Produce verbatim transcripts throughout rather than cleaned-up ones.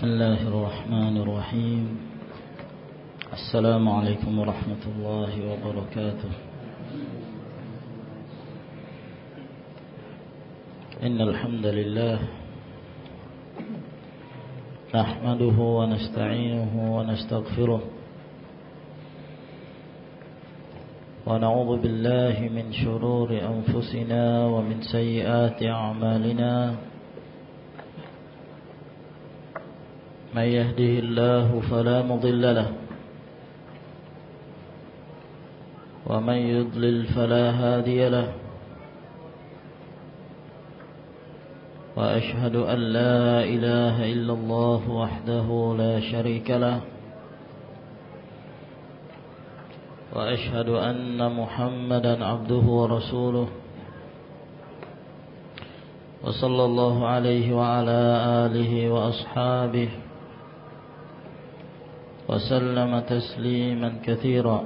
بسم الله الرحمن الرحيم. السلام عليكم ورحمة الله وبركاته. إن الحمد لله نحمده ونستعينه ونستغفره ونعوذ بالله من شرور أنفسنا ومن سيئات أعمالنا. من يهده الله فلا مضل له ومن يضلل فلا هادي له. وأشهد أن لا إله إلا الله وحده لا شريك له. وأشهد أن محمدا عبده ورسوله وصلى الله عليه وعلى آله وأصحابه وسلم تسليما كثيرا.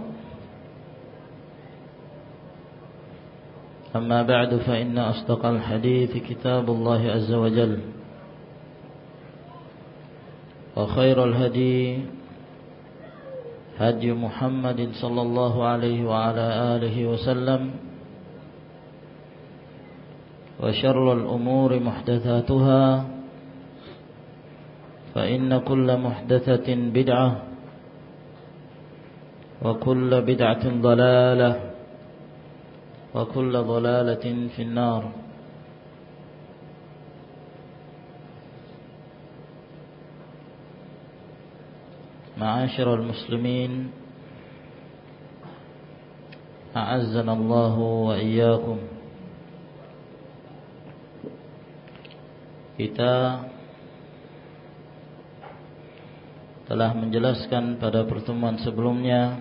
أما بعد فإن أصدق الحديث كتاب الله عز وجل وخير الهدي هدي محمد صلى الله عليه وعلى آله وسلم وشر الأمور محدثاتها فإن كل محدثة بدعة وكل بدعة ضلالة وكل ضلالة في النار. معاشر المسلمين أعزنا الله وإياكم. Kita telah menjelaskan pada pertemuan sebelumnya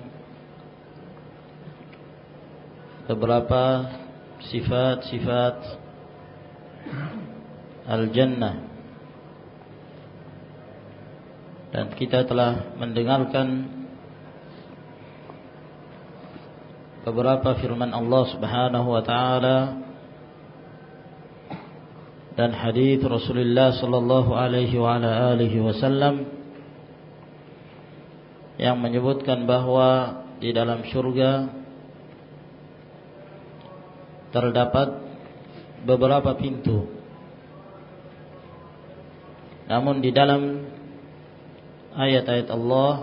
beberapa sifat-sifat Al-Jannah, dan kita telah mendengarkan beberapa firman Allah Subhanahu wa taala dan hadis Rasulullah sallallahu alaihi wa ala alihi wasallam yang menyebutkan bahwa di dalam surga terdapat beberapa pintu. Namun di dalam ayat-ayat Allah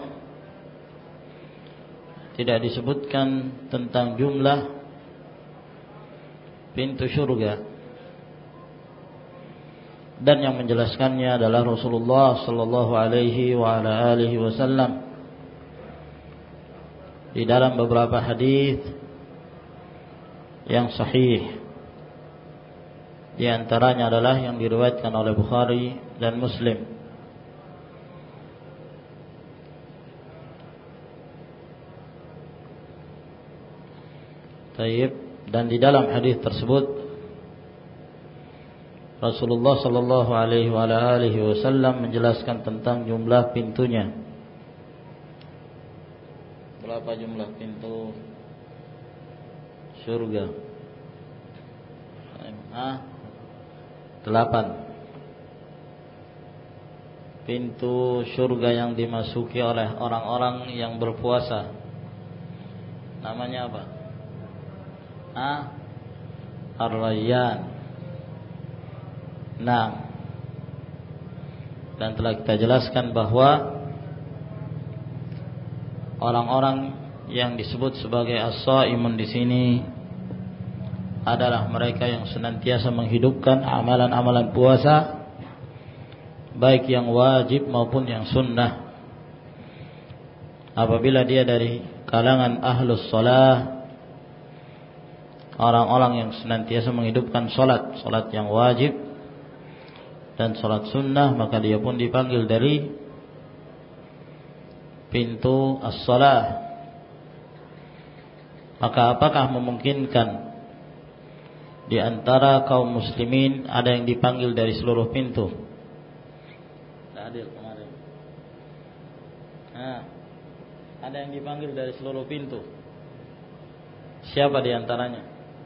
tidak disebutkan tentang jumlah pintu surga, dan yang menjelaskannya adalah Rasulullah sallallahu alaihi wa ala alihi wasallam di dalam beberapa hadis yang sahih. Di antaranya adalah yang diriwayatkan oleh Bukhari dan Muslim. Taib, dan di dalam hadis tersebut Rasulullah sallallahu alaihi wa ala alihi wasallam menjelaskan tentang jumlah pintunya. Berapa jumlah pintu surga? Ah, delapan. Pintu surga yang dimasuki oleh orang-orang yang berpuasa. Namanya apa? Ah, Ar-Rayyan. Nah, dan telah kita jelaskan bahwa orang-orang yang disebut sebagai as-shaimun di sini adalah mereka yang senantiasa menghidupkan amalan-amalan puasa, baik yang wajib maupun yang sunnah. Apabila dia dari kalangan ahlus shalah, orang-orang yang senantiasa menghidupkan salat, salat yang wajib dan salat sunnah, maka dia pun dipanggil dari pintu as-shalah. Maka apakah memungkinkan di antara kaum muslimin ada yang dipanggil dari seluruh pintu? Tidak adil kemarin. Nah, ada yang dipanggil dari seluruh pintu. Siapa di antaranya?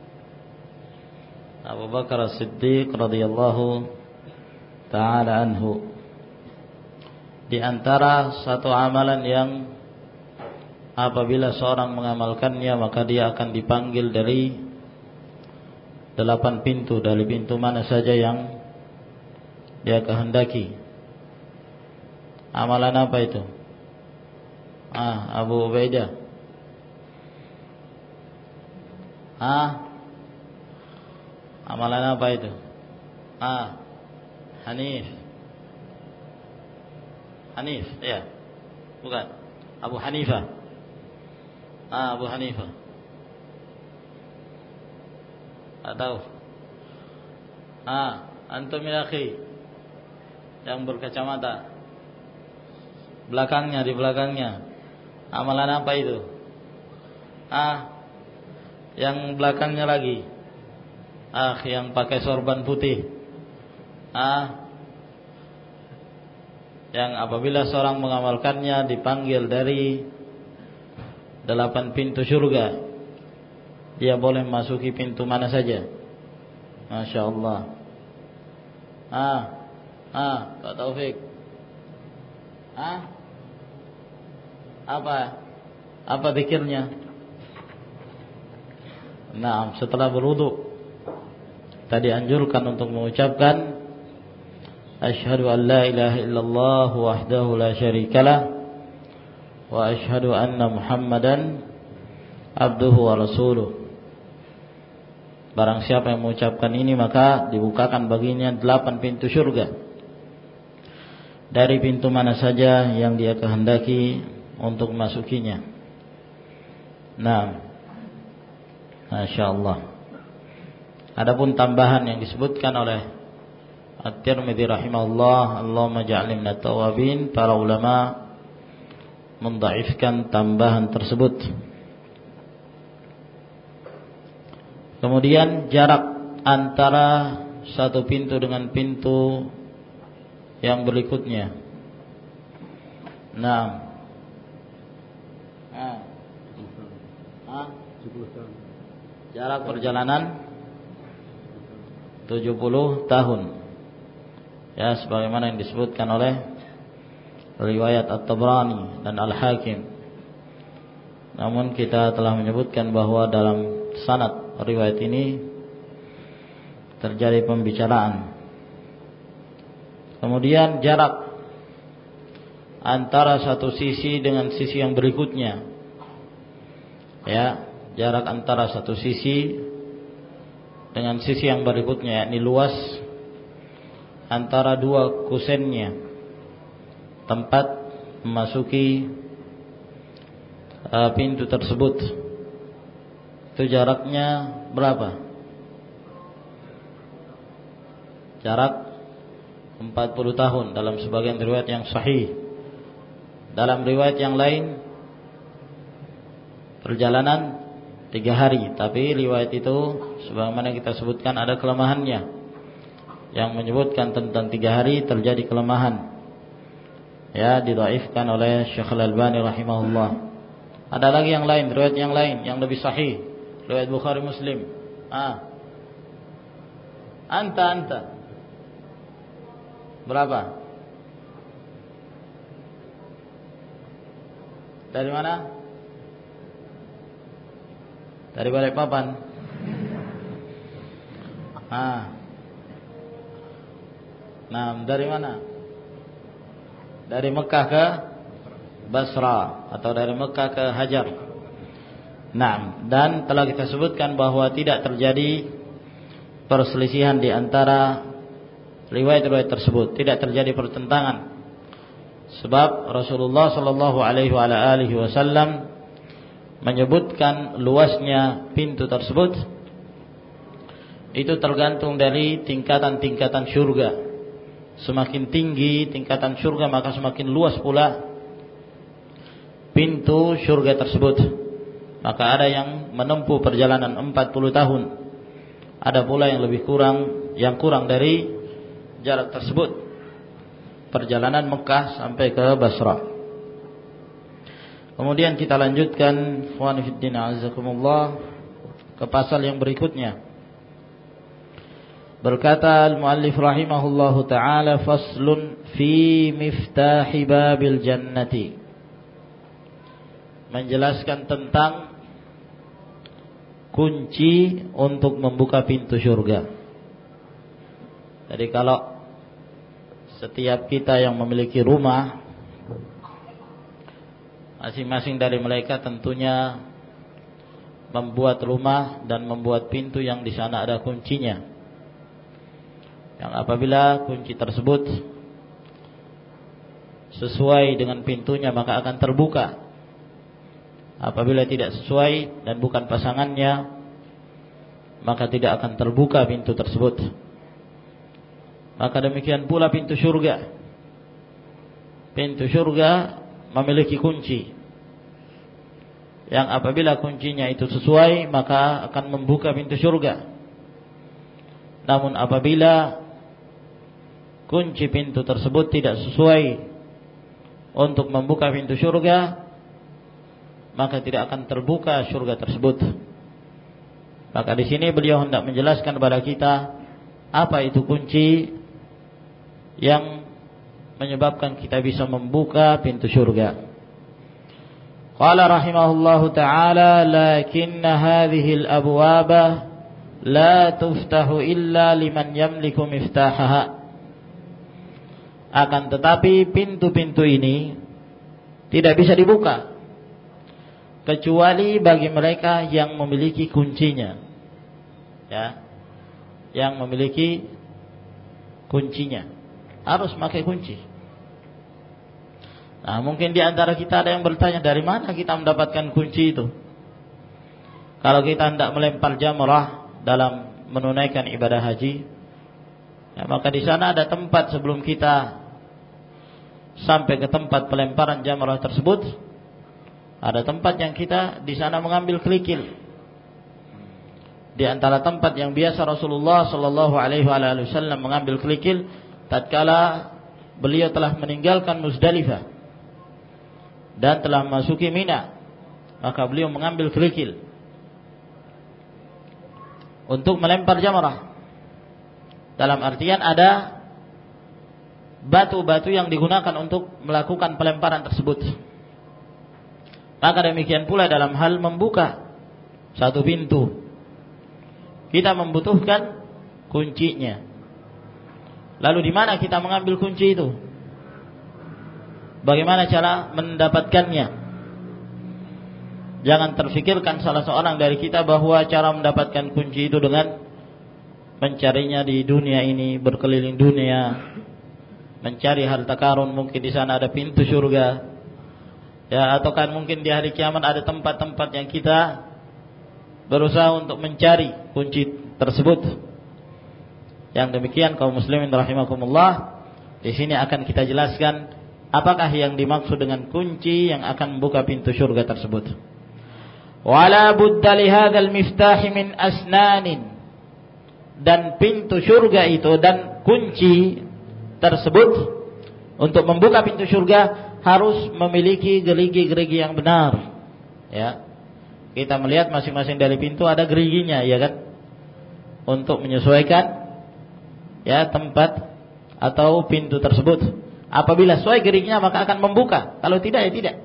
Abu Bakar As-Siddiq radhiyallahu ta'ala anhu. di antara satu amalan yang apabila seorang mengamalkannya maka dia akan dipanggil dari delapan pintu, dari pintu mana saja yang dia kehendaki. Amalan apa itu? Ah, Abu Ubaidah. Ah, amalan apa itu? Ah, Hanif. Hanif, ya. Bukan. Abu Hanifah. Ah, Abu Hanifah. Atau ah, antum ya akhi yang berkacamata. Belakangnya, di belakangnya. Amalan apa itu? Ah, yang belakangnya lagi. Ah, yang pakai sorban putih. Ah, yang apabila seorang mengamalkannya dipanggil dari delapan pintu surga, dia boleh memasuki pintu mana saja. Masya Allah. Ah, ah, Pak Taufik. Ah, apa? Apa zikirnya? Nah, setelah berwudu tadi anjurkan untuk mengucapkan Asyhadu an la ilaha illallah wahdahu la syarikalah wa asyhadu anna Muhammadan abduhu wa rasuluh. Barang siapa yang mengucapkan ini maka dibukakan baginya delapan pintu surga, dari pintu mana saja yang dia kehendaki untuk memasukinya. Nah, Masya Allah. Adapun tambahan yang disebutkan oleh At-Tirmidzi rahimahullah, Allahumma ja'alni minat tawabin, para ulama mendhaifkan tambahan tersebut. Kemudian jarak antara satu pintu dengan pintu yang berikutnya. Nah, ah, ah, jarak perjalanan tujuh puluh tahun. Ya, sebagaimana yang disebutkan oleh riwayat At-Tabrani dan Al-Hakim. Namun kita telah menyebutkan bahwa dalam sanad riwayat ini terjadi pembicaraan. Kemudian jarak antara satu sisi dengan sisi yang berikutnya. Ya, jarak antara satu sisi dengan sisi yang berikutnya, yakni luas antara dua kusennya, tempat memasuki uh, pintu tersebut. Itu jaraknya berapa? Jarak empat puluh tahun dalam sebagian riwayat yang sahih. Dalam riwayat yang lain perjalanan tiga hari, tapi riwayat itu sebagaimana kita sebutkan ada kelemahannya. Yang menyebutkan tentang tiga hari terjadi kelemahan, ya, didhaifkan oleh Syekh Al-Albani rahimahullah. Ada lagi yang lain, riwayat yang lain yang lebih sahih, riwayat Bukhari Muslim. Ah, anta anta berapa? Dari mana? Dari Balikpapan. Ah. Nah, dari mana? Dari Mekah ke Basra atau dari Mekah ke Hajar. Nah, dan telah kita sebutkan bahwa tidak terjadi perselisihan di antara riwayat-riwayat tersebut, tidak terjadi pertentangan. Sebab Rasulullah sallallahu alaihi wasallam menyebutkan luasnya pintu tersebut itu tergantung dari tingkatan-tingkatan surga. Semakin tinggi tingkatan surga maka semakin luas pula pintu surga tersebut. Maka ada yang menempuh perjalanan empat puluh tahun, ada pula yang lebih kurang, yang kurang dari jarak tersebut, perjalanan Mekah sampai ke Basra. Kemudian kita lanjutkan, ikhwan fillah azakumullah, ke pasal yang berikutnya, Berkata al-muallif rahimahullahu taala, faslun fi miftahi babil jannati. Menjelaskan tentang kunci untuk membuka pintu surga. Jadi kalau setiap kita yang memiliki rumah, masing-masing dari mereka tentunya membuat rumah dan membuat pintu yang di sana ada kuncinya. Yang apabila kunci tersebut sesuai dengan pintunya maka akan terbuka. Apabila tidak sesuai dan bukan pasangannya maka tidak akan terbuka pintu tersebut. Maka demikian pula pintu surga. Pintu surga memiliki kunci yang apabila kuncinya itu sesuai maka akan membuka pintu surga. Namun apabila kunci pintu tersebut tidak sesuai untuk membuka pintu surga, maka tidak akan terbuka surga tersebut. Maka di sini beliau hendak menjelaskan kepada kita apa itu kunci yang menyebabkan kita bisa membuka pintu surga. Qala rahimahullahu ta'ala, lakinna hadhihi al-abwaba la tuftahu illa liman yamliku miftahaha. Akan tetapi pintu-pintu ini tidak bisa dibuka kecuali bagi mereka yang memiliki kuncinya. Ya. Yang memiliki kuncinya. Harus pakai kunci. Nah, mungkin di antara kita ada yang bertanya, dari mana kita mendapatkan kunci itu? Kalau kita hendak melempar jamrah dalam menunaikan ibadah haji, ya, maka di sana ada tempat sebelum kita sampai ke tempat pelemparan jamrah tersebut, ada tempat yang kita di sana mengambil kerikil. Di antara tempat yang biasa Rasulullah sallallahu alaihi wasallam mengambil kerikil tatkala beliau telah meninggalkan Muzdalifah dan telah memasuki Mina, maka beliau mengambil kerikil untuk melempar jamrah. Dalam artian ada batu-batu yang digunakan untuk melakukan pelemparan tersebut. Maka demikian pula dalam hal membuka satu pintu, kita membutuhkan kuncinya. Lalu di mana kita mengambil kunci itu? Bagaimana cara mendapatkannya? Jangan terfikirkan salah seorang dari kita bahwa cara mendapatkan kunci itu dengan mencarinya di dunia ini, berkeliling dunia, mencari harta karun, mungkin di sana ada pintu surga. Ya, atau kan mungkin di hari kiamat ada tempat-tempat yang kita berusaha untuk mencari kunci tersebut. Yang demikian kaum muslimin rahimakumullah, di sini akan kita jelaskan apakah yang dimaksud dengan kunci yang akan membuka pintu surga tersebut. Wala budda li hadzal miftah min asnanin. Dan pintu surga itu dan kunci tersebut untuk membuka pintu surga harus memiliki gerigi-gerigi yang benar. Ya. Kita melihat masing-masing dari pintu ada geriginya, ya kan? Untuk menyesuaikan ya tempat atau pintu tersebut. Apabila sesuai geriginya maka akan membuka. Kalau tidak ya tidak.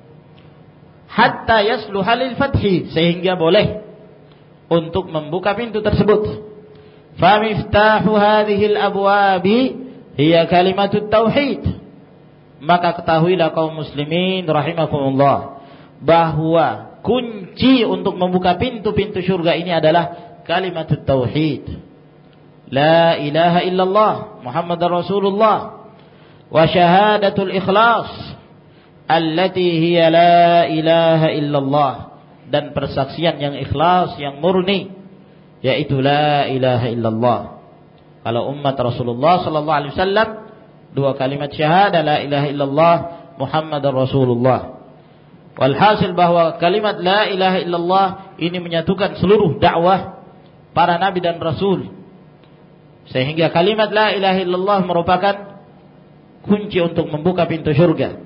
Hatta yasluha lil fathi, sehingga boleh untuk membuka pintu tersebut. Fa miftahu hadhihi al-abwabi hiya kalimatut tauhid. Maka ketahuilah kaum muslimin rahimakumullah bahwa kunci untuk membuka pintu-pintu surga ini adalah kalimatut tauhid. La ilaha illallah Muhammadar Rasulullah wa syahadatul ikhlas allati hiya la ilaha illallah, dan persaksian yang ikhlas, yang murni, yaitu la ilaha illallah. Kalau umat Rasulullah sallallahu alaihi wasallam dua kalimat syahadah la ilaha illallah Muhammadar Rasulullah. Walhasil bahwa kalimat la ilaha illallah ini menyatukan seluruh dakwah para nabi dan rasul, sehingga kalimat la ilaha illallah merupakan kunci untuk membuka pintu surga.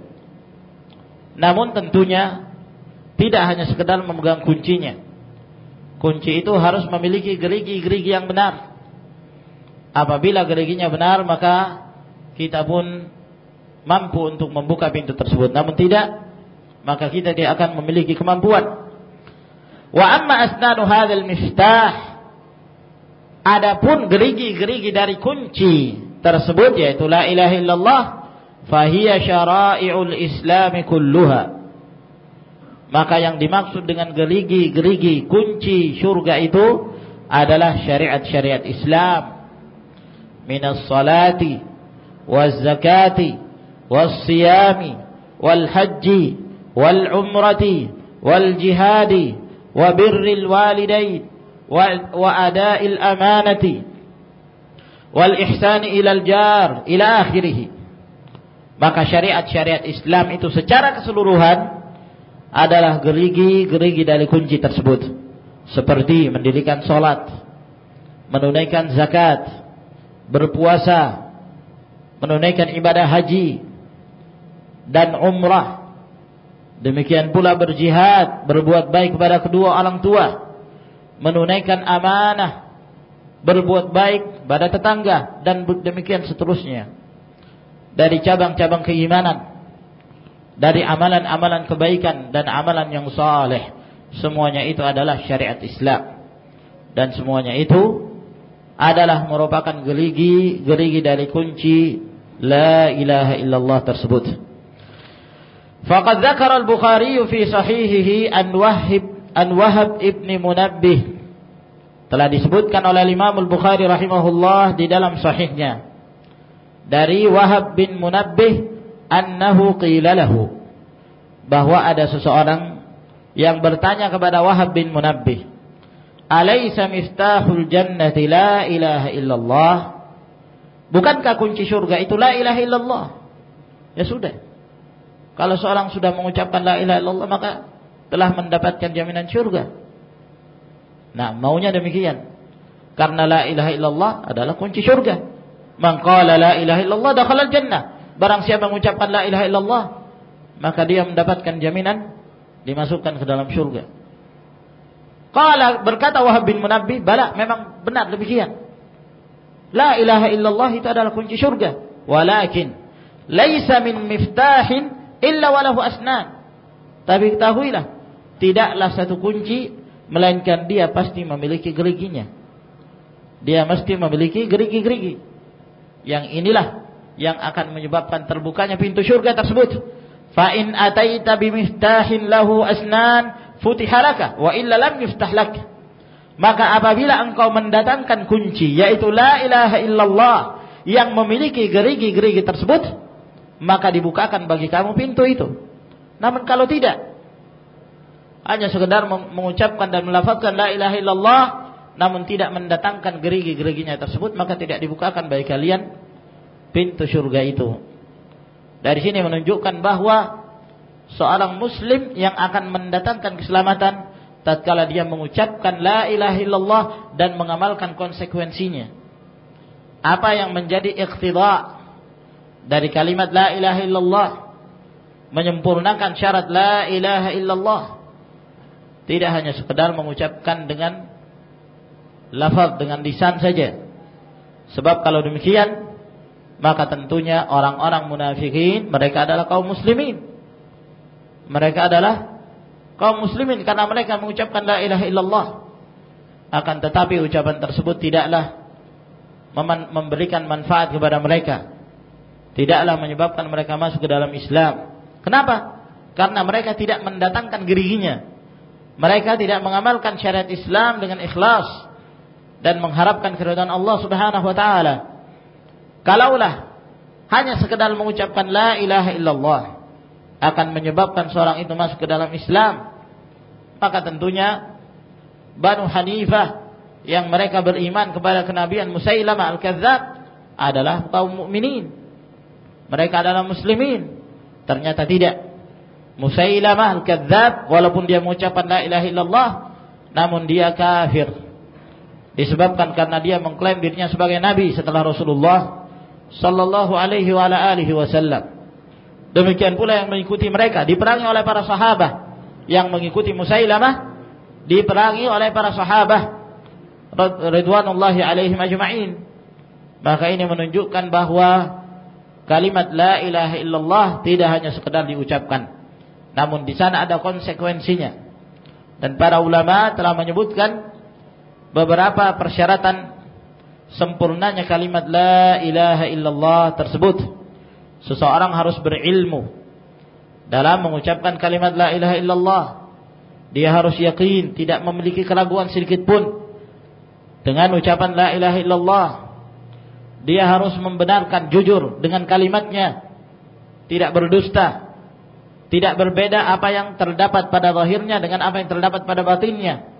Namun tentunya tidak hanya sekedar memegang kuncinya. Kunci itu harus memiliki gerigi-gerigi yang benar. apabila geriginya benar, maka kita pun mampu untuk membuka pintu tersebut. Namun tidak, maka kita tidak akan memiliki kemampuan. Wa amma asnanu hadzal miftah, adapun gerigi-gerigi dari kunci tersebut, yaitu la ilaha illallah, fahiya syara'i'ul islami kulluha. Maka yang dimaksud dengan gerigi-gerigi kunci surga itu adalah syariat-syariat Islam. Minas salati waz zakati was siyami wal haji wal umrati wal jihadi wa birril walidain wa ada'il amanati wal ihsani ilal jar ila akhirih. Maka syariat-syariat Islam itu secara keseluruhan adalah gerigi-gerigi dari kunci tersebut, seperti mendirikan salat, menunaikan zakat, berpuasa, menunaikan ibadah haji dan umrah. Demikian pula berjihad, berbuat baik kepada kedua orang tua, menunaikan amanah, berbuat baik pada tetangga, dan demikian seterusnya. Dari cabang-cabang keimanan, dari amalan-amalan kebaikan dan amalan yang saleh, semuanya itu adalah syariat Islam. Dan semuanya itu adalah merupakan gerigi-gerigi dari kunci la ilaha illallah tersebut. Faqad dzakara al-Bukhari fi sahihihi an Wahib an Wahab ibni Munabbih. Telah disebutkan oleh Imam Al-Bukhari rahimahullah di dalam sahihnya dari Wahab bin Munabbih annahu qila lahu, bahwa ada seseorang yang bertanya kepada Wahab bin Munabbih, alaysa miftahul jannati la ilaha illallah? Bukankah kunci surga itu la ilaha illallah? Ya sudah, kalau seorang sudah mengucapkan la ilaha illallah, maka telah mendapatkan jaminan surga. Nah, maunya demikian, karena la ilaha illallah adalah kunci surga. Man qala la ilaha illallah dakhala al-jannah. Barang siapa mengucapkan la ilaha illallah, maka dia mendapatkan jaminan dimasukkan ke dalam surga. Qala, berkata Wahab bin Munabbih, bala, memang benar demikian. La ilaha illallah itu adalah kunci surga. Walakin laisa min miftahin illa walahu asnan. Tapi ketahuilah, tidaklah satu kunci melainkan dia pasti memiliki geriginya. Dia mesti memiliki gerigi-gerigi. Yang inilah yang akan menyebabkan terbukanya pintu surga tersebut. Fa in ataita bimiftahin lahu asnan futiha laka wa illa lam yuftah lak. Maka apabila engkau mendatangkan kunci, yaitu la ilaha illallah, yang memiliki gerigi-gerigi tersebut, maka dibukakan bagi kamu pintu itu. Namun kalau tidak, hanya sekedar mengucapkan dan melafazkan la ilaha illallah, namun tidak mendatangkan gerigi-geriginya tersebut, maka tidak dibukakan bagi kalian pintu surga itu. Dari sini menunjukkan bahwa seorang muslim yang akan mendatangkan keselamatan tatkala dia mengucapkan la ilaha illallah dan mengamalkan konsekuensinya. Apa yang menjadi iqtida dari kalimat la ilaha illallah, menyempurnakan syarat la ilaha illallah, tidak hanya sekedar mengucapkan dengan lafaz, dengan lisan saja. Sebab kalau demikian, maka tentunya orang-orang munafikin, mereka adalah kaum muslimin. Mereka adalah kaum muslimin karena mereka mengucapkan la ilaha illallah. Akan tetapi ucapan tersebut tidaklah memberikan manfaat kepada mereka, tidaklah menyebabkan mereka masuk ke dalam Islam. Kenapa? Karena mereka tidak mendatangkan geriginya. Mereka tidak mengamalkan syariat Islam dengan ikhlas dan mengharapkan keridhaan Allah Subhanahu wa taala. Kalaulah hanya sekedar mengucapkan la ilaha illallah akan menyebabkan seorang itu masuk ke dalam Islam, maka tentunya Banu Hanifah yang mereka beriman kepada kenabian Musailamah al-Kadzdzab adalah kaum mukminin. Mereka adalah muslimin. Ternyata tidak. Musailamah al-Kadzdzab walaupun dia mengucapkan la ilaha illallah, namun dia kafir. Disebabkan karena dia mengklaim dirinya sebagai nabi setelah Rasulullah sallallahu alaihi wa ala alihi wasallam. Demikian pula yang mengikuti mereka, diperangi oleh para sahabat. Yang mengikuti Musailamah diperangi oleh para sahabat ridwanullahi alaihim ajma'in. Maka ini menunjukkan bahwa kalimat la ilaha illallah tidak hanya sekedar diucapkan, namun di sana ada konsekuensinya. Dan para ulama telah menyebutkan beberapa persyaratan sempurnanya kalimat la ilaha illallah tersebut. Seseorang harus berilmu dalam mengucapkan kalimat la ilaha illallah. Dia harus yakin, tidak memiliki keraguan sedikit pun dengan ucapan la ilaha illallah. Dia harus membenarkan, jujur dengan kalimatnya, tidak berdusta, tidak berbeda apa yang terdapat pada zahirnya dengan apa yang terdapat pada batinnya.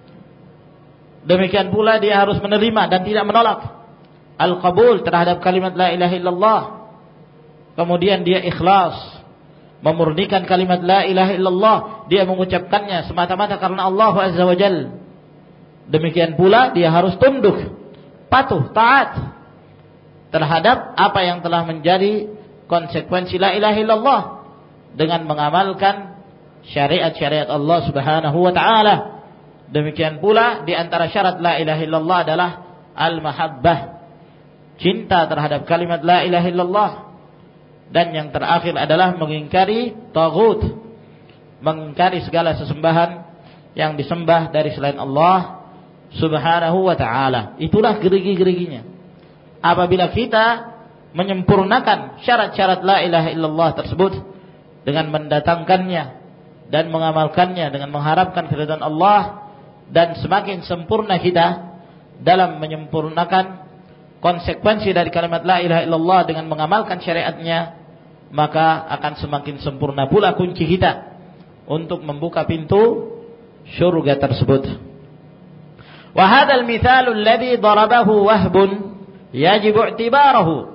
Demikian pula dia harus menerima dan tidak menolak, al-qabul terhadap kalimat la ilaha illallah. Kemudian dia ikhlas, memurnikan kalimat la ilaha illallah, dia mengucapkannya semata-mata karena Allah Azza wa Jalla. Demikian pula dia harus tunduk, patuh, taat terhadap apa yang telah menjadi konsekuensi la ilaha illallah dengan mengamalkan syariat-syariat Allah Subhanahu wa taala. Demikian pula di antara syarat la ilaha illallah adalah al-mahabbah, cinta terhadap kalimat la ilaha illallah. Dan yang terakhir adalah mengingkari taghut, mengingkari segala sesembahan yang disembah dari selain Allah Subhanahu wa taala. Itulah gerigi-geriginya. Apabila kita menyempurnakan syarat-syarat la ilaha illallah tersebut dengan mendatangkannya dan mengamalkannya dengan mengharapkan keridhaan Allah, dan semakin sempurna kita dalam menyempurnakan konsekuensi dari kalimat la ilaha illallah dengan mengamalkan syariatnya, maka akan semakin sempurna pula kunci kita untuk membuka pintu syurga tersebut. Wa hadzal mithalu alladhi darabahu Wahbun yajibu i'tibarahu.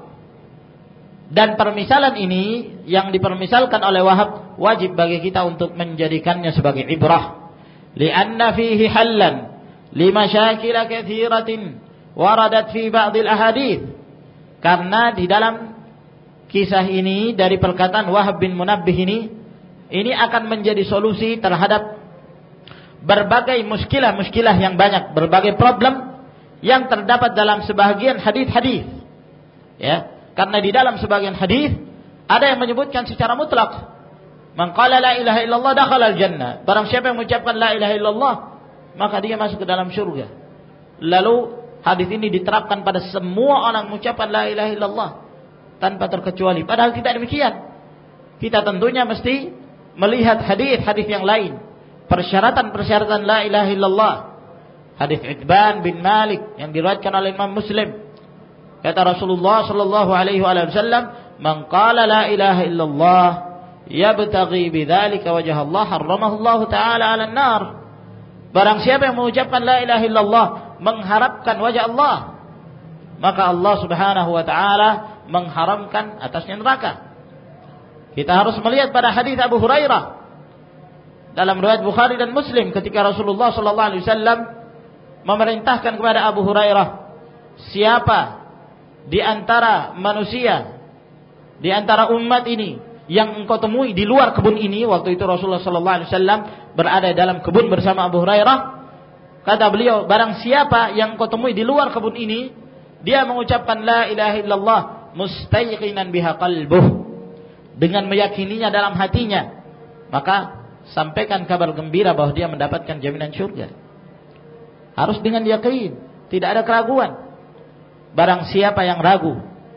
Dan permisalan ini yang dipermisalkan oleh Wahab wajib bagi kita untuk menjadikannya sebagai ibrah. Lianna fihi hallan limasyakil katsiratin waradat fi ba'd al-ahadits. Karena di dalam kisah ini dari perkataan Wahab bin Munabbih ini, ini akan menjadi solusi terhadap berbagai muskilah-muskilah yang banyak, berbagai problem yang terdapat dalam sebagian hadis-hadis. Ya, karena di dalam sebagian hadis ada yang menyebutkan secara mutlak, man qala la ilaha illallah dakhala al-jannah. Barang siapa yang mengucapkan la ilaha illallah, maka dia masuk ke dalam surga. Lalu hadis ini diterapkan pada semua orang mengucapkan la ilaha illallah tanpa terkecuali. Padahal tidak demikian. Kita tentunya mesti melihat hadis-hadis yang lain, persyaratan-persyaratan la ilaha illallah. Hadis Itban bin Malik yang diriwayatkan oleh Imam Muslim. Kata Rasulullah sallallahu alaihi wasallam, "Man qala la ilaha illallah yabtaghi bidzalika wajha Allah harramahu Allah taala 'alan nar." Barang siapa yang mengucapkan la ilaha illallah mengharapkan wajah Allah, maka Allah Subhanahu wa taala mengharamkan atasnya neraka. Kita harus melihat pada hadis Abu Hurairah dalam riwayat Bukhari dan Muslim, ketika Rasulullah sallallahu alaihi wasallam memerintahkan kepada Abu Hurairah, siapa di antara manusia, di antara umat ini yang engkau temui di luar kebun ini. Waktu itu Rasulullah sallallahu alaihi wasallam berada dalam kebun bersama Abu Hurairah. Kata beliau, barang siapa yang engkau temui di luar kebun ini, dia mengucapkan la ilaha illallah mustayqinan biha qalbuh, dengan meyakininya dalam hatinya, maka sampaikan kabar gembira bahwa dia mendapatkan jaminan surga. Harus dengan yakin, tidak ada keraguan. Barang siapa yang ragu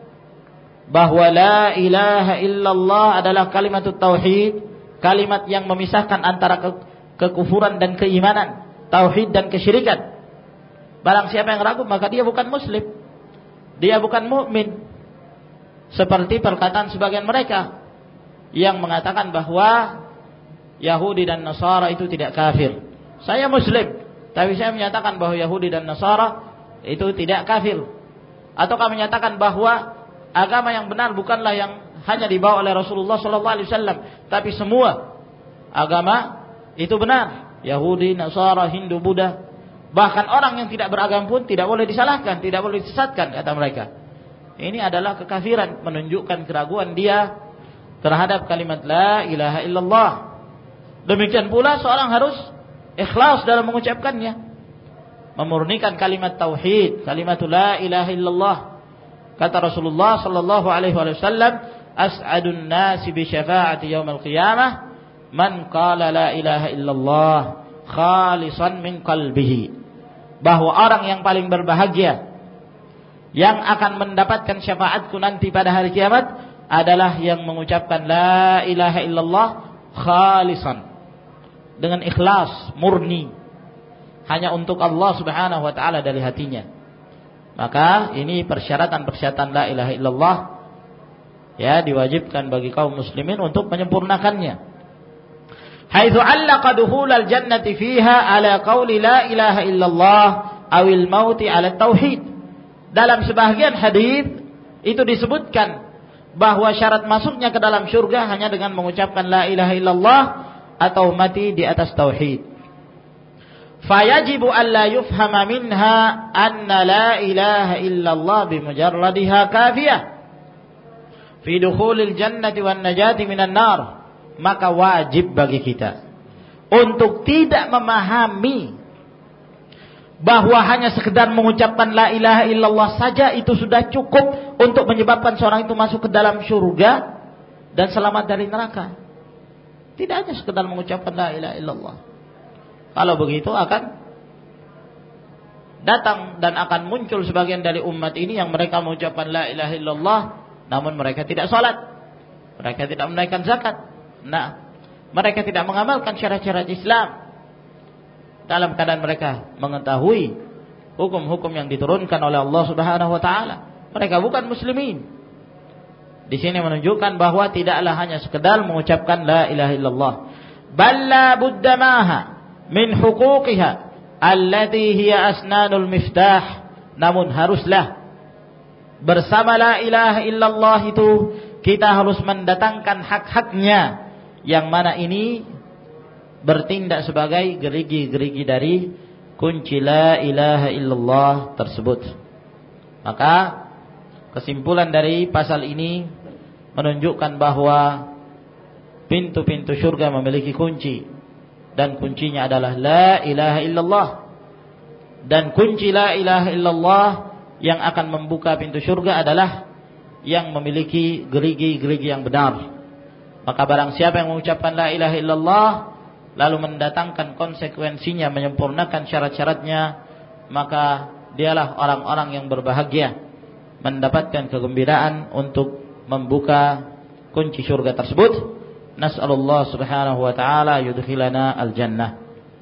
bahwa la ilaha illallah adalah kalimat tauhid, kalimat yang memisahkan antara ke- kekufuran dan keimanan, tauhid dan kesyirikan. Barang siapa yang ragu, maka dia bukan muslim, dia bukan mukmin. Seperti perkataan sebagian mereka yang mengatakan bahwa Yahudi dan Nasara itu tidak kafir. Saya muslim, tapi saya menyatakan bahwa Yahudi dan Nasara itu tidak kafir. Ataukah menyatakan bahwa agama yang benar bukanlah yang hanya dibawa oleh Rasulullah sallallahu alaihi wasallam, tapi semua agama itu benar. Yahudi, Nasara, Hindu, Buddha, bahkan orang yang tidak beragama pun tidak boleh disalahkan, tidak boleh disesatkan, kata mereka. Ini adalah kekafiran, menunjukkan keraguan dia terhadap kalimat la ilaha illallah. Demikian pula seorang harus ikhlas dalam mengucapkannya, memurnikan kalimat tauhid, kalimat la ilaha illallah, Kata Rasulullah sallallahu alaihi wasallam, as'adun nasi bi syafa'ati yaumil qiyamah man qala la ilaha illallah khalisan min qalbihi. Bahwa orang yang paling berbahagia yang akan mendapatkan syafaatku nanti pada hari kiamat adalah yang mengucapkan la ilaha illallah khalisan, dengan ikhlas, murni, hanya untuk Allah Subhanahu wa taala dari hatinya. Maka ini persyaratan-persyaratan la ilaha illallah ya diwajibkan bagi kaum muslimin untuk menyempurnakannya. Haitsu 'allaqa dukhulal jannati fiha ala qauli la ilaha illallah awil mauti ala tauhid. Dalam sebahagian hadis itu disebutkan bahwa syarat masuknya ke dalam surga hanya dengan mengucapkan la ilaha illallah atau mati di atas tauhid. Fayajibu an la yufhama minha anna la ilaha illallah bimujarradiha kafiyah fi dukhulil jannati wan najati minan nar. Maka wajib bagi kita untuk tidak memahami bahwa hanya sekedar mengucapkan la ilaha illallah saja itu sudah cukup untuk menyebabkan seorang itu masuk ke dalam surga dan selamat dari neraka. Tidak hanya sekedar mengucapkan la ilaha illallah. Kalau begitu akan datang dan akan muncul sebagian dari umat ini yang mereka mengucapkan la ilaha illallah namun mereka tidak salat, mereka tidak menunaikan zakat. Nah, mereka tidak mengamalkan syarat-syarat Islam dalam keadaan mereka mengetahui hukum-hukum yang diturunkan oleh Allah Subhanahu wa taala. Mereka bukan muslimin. Di sini menunjukkan bahwa tidaklah hanya sekedar mengucapkan la ilaha illallah, bal la budda maha min huquqiha allati hiya asnanul miftah. Namun haruslah bersama la ilaha illallah itu kita harus mendatangkan hak-haknya yang mana ini bertindak sebagai gerigi-gerigi dari kunci la ilaha illallah tersebut. Maka kesimpulan dari pasal ini menunjukkan bahwa pintu-pintu surga memiliki kunci, dan kuncinya adalah la ilaha illallah. Dan kunci la ilaha illallah yang akan membuka pintu surga adalah yang memiliki gerigi-gerigi yang benar. Maka barang siapa yang mengucapkan la ilaha illallah lalu mendatangkan konsekuensinya, menyempurnakan syarat-syaratnya, maka dialah orang-orang yang berbahagia, mendapatkan kegembiraan untuk membuka kunci surga tersebut. Nas'alullah subhanahu wa ta'ala yudkhilana al-jannah.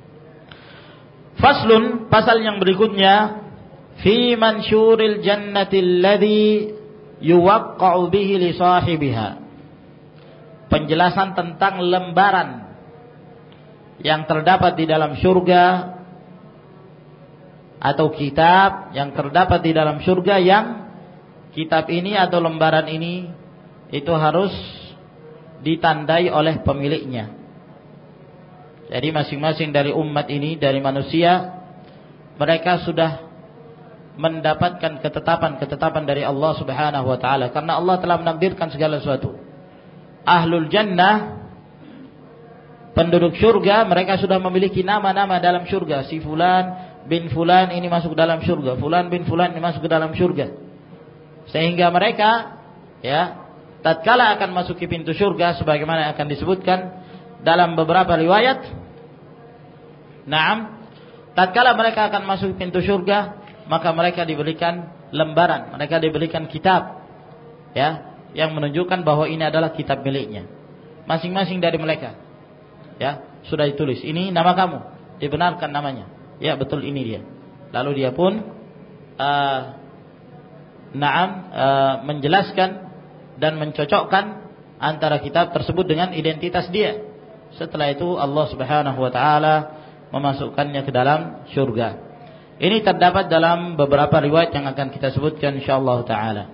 Faslun, pasal yang berikutnya, fi mansyuril jannati alladhi yuwaqqa'u bihi li sahibiha. Penjelasan tentang lembaran yang terdapat di dalam surga atau kitab yang terdapat di dalam surga, yang kitab ini atau lembaran ini itu harus ditandai oleh pemiliknya. Jadi masing-masing dari umat ini, dari manusia, mereka sudah mendapatkan ketetapan-ketetapan dari Allah Subhanahu wa taala, karena Allah telah menakdirkan segala sesuatu. Ahlul jannah, penduduk surga, mereka sudah memiliki nama-nama dalam surga. Si fulan bin fulan ini masuk dalam surga, fulan bin fulan ini masuk ke dalam surga. Sehingga mereka ya tatkala akan masuki pintu surga sebagaimana akan disebutkan dalam beberapa riwayat. Naam, tatkala mereka akan masuk pintu surga, maka mereka diberikan lembaran, mereka diberikan kitab ya, yang menunjukkan bahwa ini adalah kitab miliknya. Masing-masing dari mereka ya sudah ditulis, ini nama kamu, dibenarkan namanya. Ya betul, ini dia. Lalu dia pun uh, naam uh, menjelaskan dan mencocokkan antara kitab tersebut dengan identitas dia. Setelah itu Allah Subhanahu wa taala memasukkannya ke dalam surga. Ini terdapat dalam beberapa riwayat yang akan kita sebutkan insyaallah taala.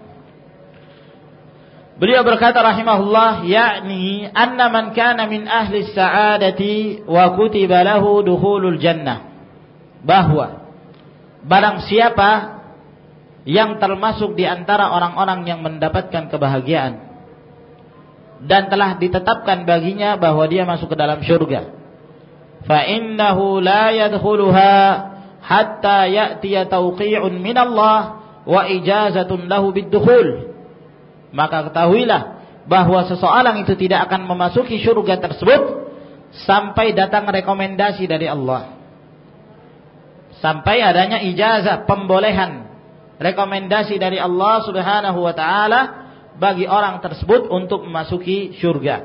Beliau berkata rahimahullah, yakni anna man kana min ahli sa'adati wa kutiba lahu dukhulul jannah, bahwa barang siapa yang termasuk di antara orang-orang yang mendapatkan kebahagiaan dan telah ditetapkan baginya bahwa dia masuk ke dalam surga, fa innahu la yadkhuluha hatta ya'tiya tawqi'un min Allah wa ijazatun lahu bid-dukhul. Maka ketahuilah bahwa seseorang itu tidak akan memasuki surga tersebut sampai datang rekomendasi dari Allah. Sampai adanya ijazah, pembolehan, rekomendasi dari Allah Subhanahu wa taala bagi orang tersebut untuk memasuki surga.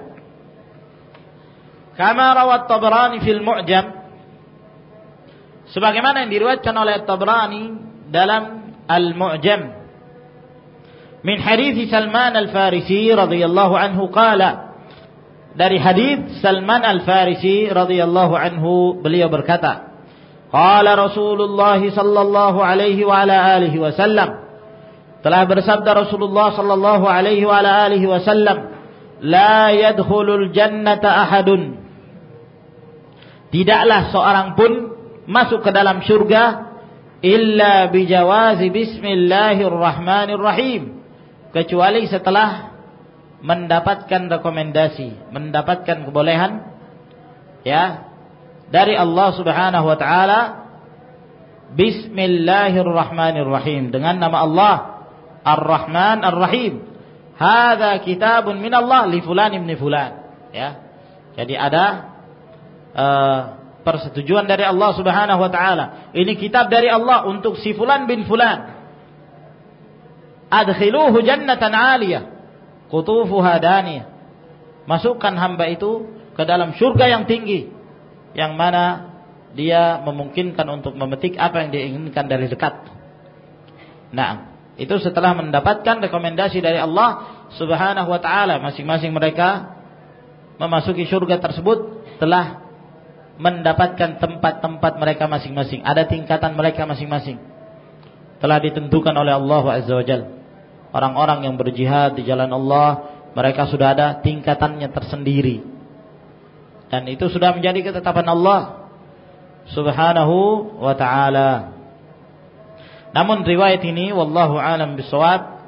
Kama rawat Tabrani fil Mu'jam, sebagaimana yang diriwayatkan oleh Tabrani dalam Al-Mu'jam min hadits Salman Al-Farisi radhiyallahu anhu qala, dari hadits Salman Al-Farisi radhiyallahu anhu beliau berkata, qala Rasulullah sallallahu alaihi wa ala alihi wasallam, telah bersabda Rasulullah sallallahu alaihi wa ala alihi wasallam, la yadkhulul jannata ahadun, tidaklah seorang pun masuk ke dalam surga illa bijawazi bismillahirrahmanirrahim, kecuali setelah mendapatkan rekomendasi, mendapatkan kebolehan ya dari Allah Subhanahu wa taala, bismillahirrahmanirrahim, dengan nama Allah Ar-Rahman Ar-Rahim. Hadza kitabun min Allah li fulan ibn fulan, ya. Jadi ada uh, persetujuan dari Allah Subhanahu wa taala. Ini kitab dari Allah untuk si fulan bin fulan. Adkhiluhu jannatan 'aliyah qutufuha daniyah. Masukkan hamba itu ke dalam surga yang tinggi, yang mana dia memungkinkan untuk memetik apa yang diinginkan dari dekat. Nah, itu setelah mendapatkan rekomendasi dari Allah Subhanahu wa taala. Masing-masing mereka memasuki surga tersebut telah mendapatkan tempat-tempat mereka masing-masing. Ada tingkatan mereka masing-masing. Telah ditentukan oleh Allah Azza wa Jalla. Orang-orang yang berjihad di jalan Allah, mereka sudah ada tingkatannya tersendiri. Dan itu sudah menjadi ketetapan Allah Subhanahu wa ta'ala. Namun riwayat ini wallahu alam bisawab,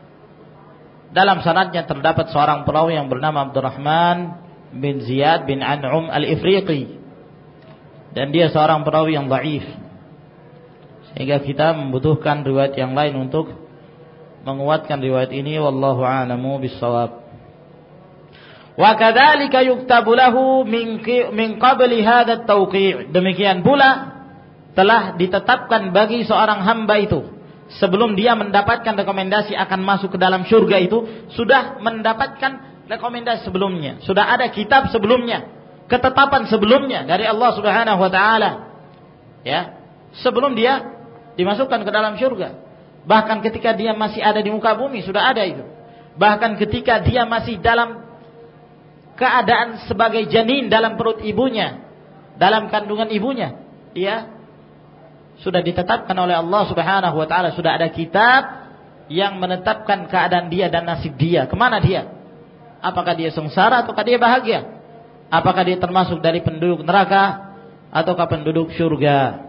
dalam sanadnya terdapat seorang perawi yang bernama Abdurrahman bin Ziyad bin An'um Al-Ifriqi, dan dia seorang perawi yang dhaif, sehingga kita membutuhkan riwayat yang lain untuk menguatkan riwayat ini. Wallahu a'lamu bissawab. Wa kadzalika yuktabu lahu min min qabli hadha at-tawqi'. Demikian pula telah ditetapkan bagi seorang hamba itu sebelum dia mendapatkan rekomendasi akan masuk ke dalam surga itu, sudah mendapatkan rekomendasi sebelumnya, sudah ada kitab sebelumnya, ketetapan sebelumnya dari Allah Subhanahu wa taala. Ya, sebelum dia dimasukkan ke dalam surga. Bahkan ketika dia masih ada di muka bumi sudah ada itu. Bahkan ketika dia masih dalam keadaan sebagai janin dalam perut ibunya, dalam kandungan ibunya, ya, sudah ditetapkan oleh Allah Subhanahu wa taala, sudah ada kitab yang menetapkan keadaan dia dan nasib dia. Kemana dia? Apakah dia sengsara ataukah dia bahagia? Apakah dia termasuk dari penduduk neraka ataukah penduduk surga?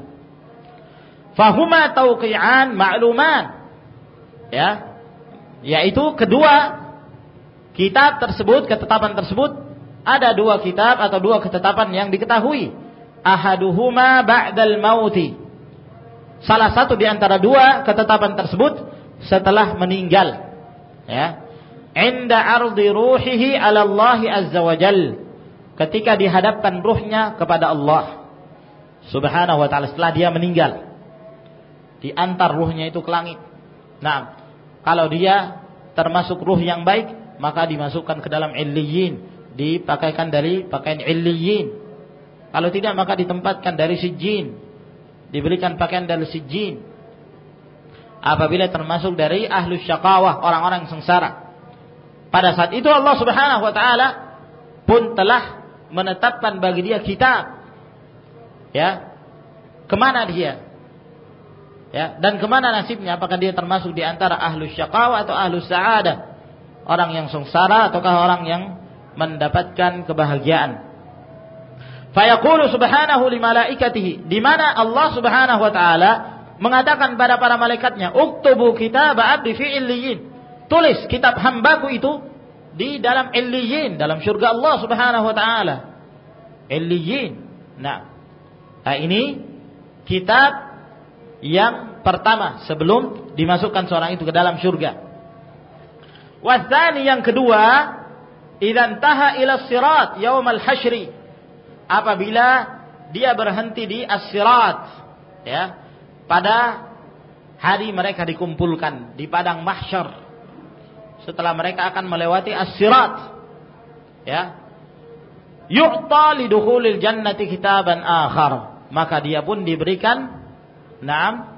Fahuma tauqi'an ma'luman, ya, yaitu kedua kitab tersebut, ketetapan tersebut, ada dua kitab atau dua ketetapan yang diketahui. Ahaduhuma ba'dal mauti, salah satu di antara dua ketetapan tersebut setelah meninggal, ya, inda ardi ruhihi ala Allah azza wa jal, ketika dihadapkan ruhnya kepada Allah Subhanahu wa taala setelah dia meninggal, diantar ruhnya itu ke langit. Nah, kalau dia termasuk ruh yang baik, maka dimasukkan ke dalam illiyin, dipakaikan dari pakaian illiyin. Kalau tidak, maka ditempatkan dari sijjin, diberikan pakaian dari sijjin. Apabila termasuk dari ahlus syaqawah, orang-orang sengsara, pada saat itu Allah Subhanahu wa taala pun telah menetapkan bagi dia kitab, ya, kemana dia, ya, dan kemana nasibnya, apakah dia termasuk di antara ahlus syaqawah atau ahlus sa'adah, orang yang sengsara ataukah orang yang mendapatkan kebahagiaan. Fayaqulu subhanahu li malaikatihi, di mana Allah Subhanahu wa taala mengatakan pada para malaikatnya, uktubu kitab abdi fi illiyin, tulis kitab hambaku itu di dalam illiyin, dalam surga Allah Subhanahu wa taala. Illiyin. Nah, nah ini kitab yang pertama sebelum dimasukkan seorang itu ke dalam surga. Watsani, yang kedua, idzan taha ila sirat yaumal hasyri, apabila dia berhenti di as-sirat, ya, pada hari mereka dikumpulkan di padang mahsyar, setelah mereka akan melewati as-sirat, ya, yu'ta lidukhulil jannati kitaban akhar, maka dia pun diberikan, na'am,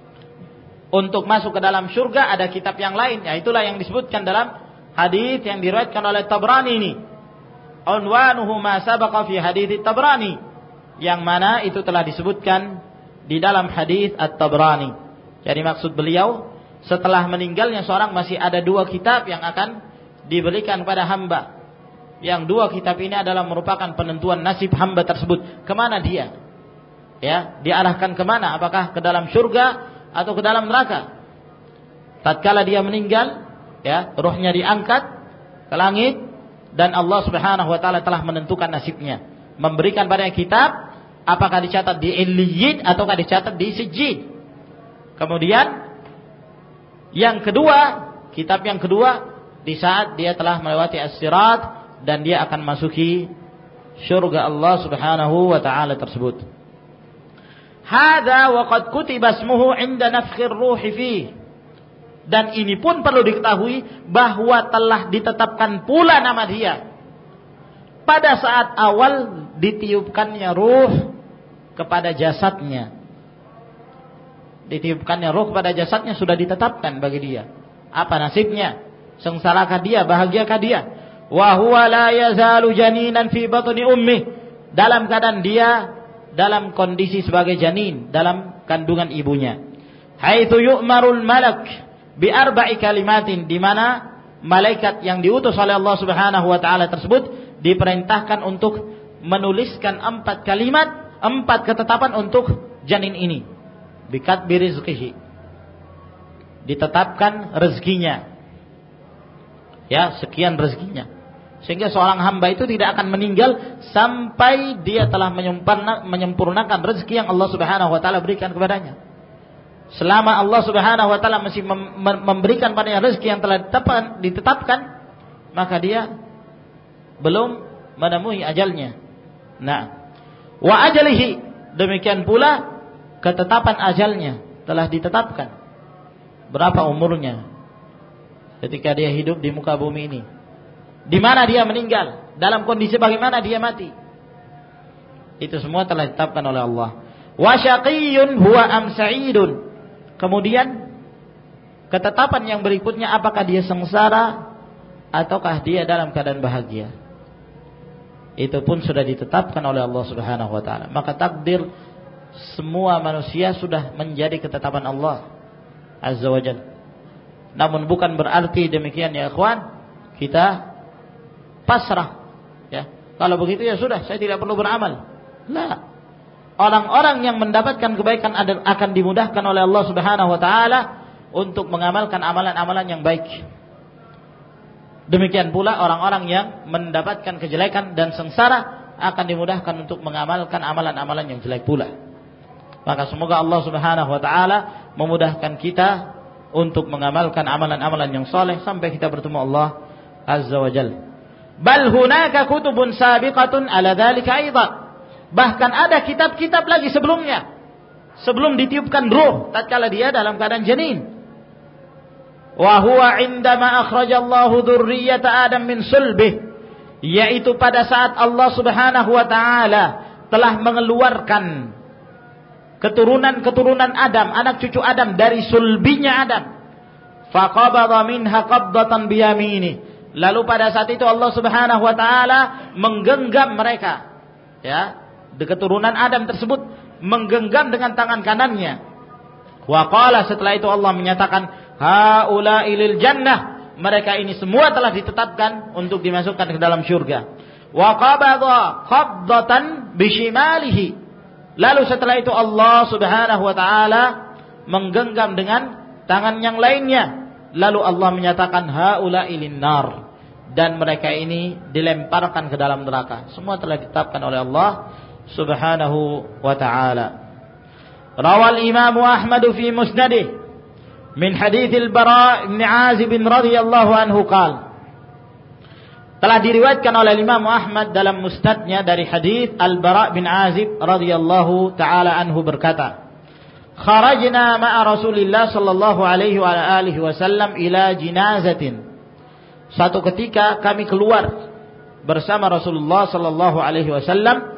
untuk masuk ke dalam surga ada kitab yang lain. Ya, itulah yang disebutkan dalam hadis yang diriwayatkan oleh Tabrani ini. Unwanuhu ma sabaqa fi hadits Tabrani, yang mana itu telah disebutkan di dalam hadis At-Tabrani. Jadi maksud beliau, setelah meninggalnya seorang masih ada dua kitab yang akan diberikan kepada hamba. Yang dua kitab ini adalah merupakan penentuan nasib hamba tersebut. Kemana dia? Ya, diarahkan kemana? Apakah ke dalam surga atau ke dalam neraka? Tatkala dia meninggal, ya, ruhnya diangkat ke langit dan Allah Subhanahu wa taala telah menentukan nasibnya, memberikan padanya kitab, apakah dicatat di Illiyin ataukah dicatat di Sijjin. Kemudian yang kedua, kitab yang kedua, di saat dia telah melewati as-sirat dan dia akan masuki surga Allah Subhanahu wa taala tersebut. Hadza wa qad kutiba ismuhu 'inda nafkhir ruhi fihi. Dan ini pun perlu diketahui bahwa telah ditetapkan pula nama dia pada saat awal ditiupkannya ruh kepada jasadnya. Ditiupkannya ruh kepada jasadnya sudah ditetapkan bagi dia. Apa nasibnya? Sengsarakah dia? Bahagiakah dia? Wa huwa la yazalu janinan fi batni ummih. Dalam keadaan dia dalam kondisi sebagai janin dalam kandungan ibunya. Haitsu yu'marul malak bi arba'i kalimatin, di mana malaikat yang diutus oleh Allah Subhanahu wa taala tersebut diperintahkan untuk menuliskan empat kalimat, empat ketetapan untuk janin ini. Bikat birizqihi, ditetapkan rezekinya. Ya, sekian rezekinya. Sehingga seorang hamba itu tidak akan meninggal sampai dia telah menyempurnakan rezeki yang Allah Subhanahu wa taala berikan kepadanya. Selama Allah Subhanahu wa taala masih memberikan padanya rezeki yang telah ditetapkan, ditetapkan, maka dia belum menemui ajalnya. Nah, wa ajalihi, demikian pula ketetapan ajalnya telah ditetapkan. Berapa umurnya ketika dia hidup di muka bumi ini? Di mana dia meninggal? Dalam kondisi bagaimana dia mati? Itu semua telah ditetapkan oleh Allah. Wa syaqiyyun huwa am sa'idun. Kemudian ketetapan yang berikutnya, apakah dia sengsara ataukah dia dalam keadaan bahagia? Itu pun sudah ditetapkan oleh Allah Subhanahu wa taala. Maka takdir semua manusia sudah menjadi ketetapan Allah Azza wa Jalla. Namun bukan berarti demikian ya ikhwan, kita pasrah, ya. Kalau begitu ya sudah, saya tidak perlu beramal. La. Orang-orang yang mendapatkan kebaikan akan dimudahkan oleh Allah Subhanahu wa taala untuk mengamalkan amalan-amalan yang baik. Demikian pula orang-orang yang mendapatkan kejelekan dan sengsara akan dimudahkan untuk mengamalkan amalan-amalan yang jelek pula. Maka semoga Allah Subhanahu wa taala memudahkan kita untuk mengamalkan amalan-amalan yang saleh sampai kita bertemu Allah Azza wa Jalla. Bal hunaka kutubun sabiqatun ala dzalika aidan. Bahkan ada kitab-kitab lagi sebelumnya, sebelum ditiupkan ruh tatkala dia dalam keadaan janin. Wa huwa indama akhrajallahu dzurriyyata Adam min sulbih, yaitu pada saat Allah Subhanahu wa taala telah mengeluarkan keturunan-keturunan Adam, anak cucu Adam dari sulbinya Adam. Faqabadha minha qabdatan biyaminih. Lalu pada saat itu Allah Subhanahu wa taala menggenggam mereka, ya, di keturunan Adam tersebut menggenggam dengan tangan kanannya. Wa qala, setelah itu Allah menyatakan, haula'i lil jannah, mereka ini semua telah ditetapkan untuk dimasukkan ke dalam surga. Wa qabadha qabdatan bishimalihi. Lalu setelah itu Allah Subhanahu wa taala menggenggam dengan tangan yang lainnya. Lalu Allah menyatakan haula'i linnar, dan mereka ini dilemparkan ke dalam neraka. Semua telah ditetapkan oleh Allah Subhanahu wa taala. rawal Imam Ahmad fi musnadih min hadits al-Bara' bin Azib radhiyallahu anhu qala, telah diriwayatkan oleh Imam Ahmad dalam musnadnya dari hadits Al-Bara' bin Azib radhiyallahu taala anhu berkata, kharajna ma'a Rasulillah sallallahu alaihi wa alihi wasallam ila jinazatin. Suatu ketika kami keluar bersama Rasulullah sallallahu alaihi wasallam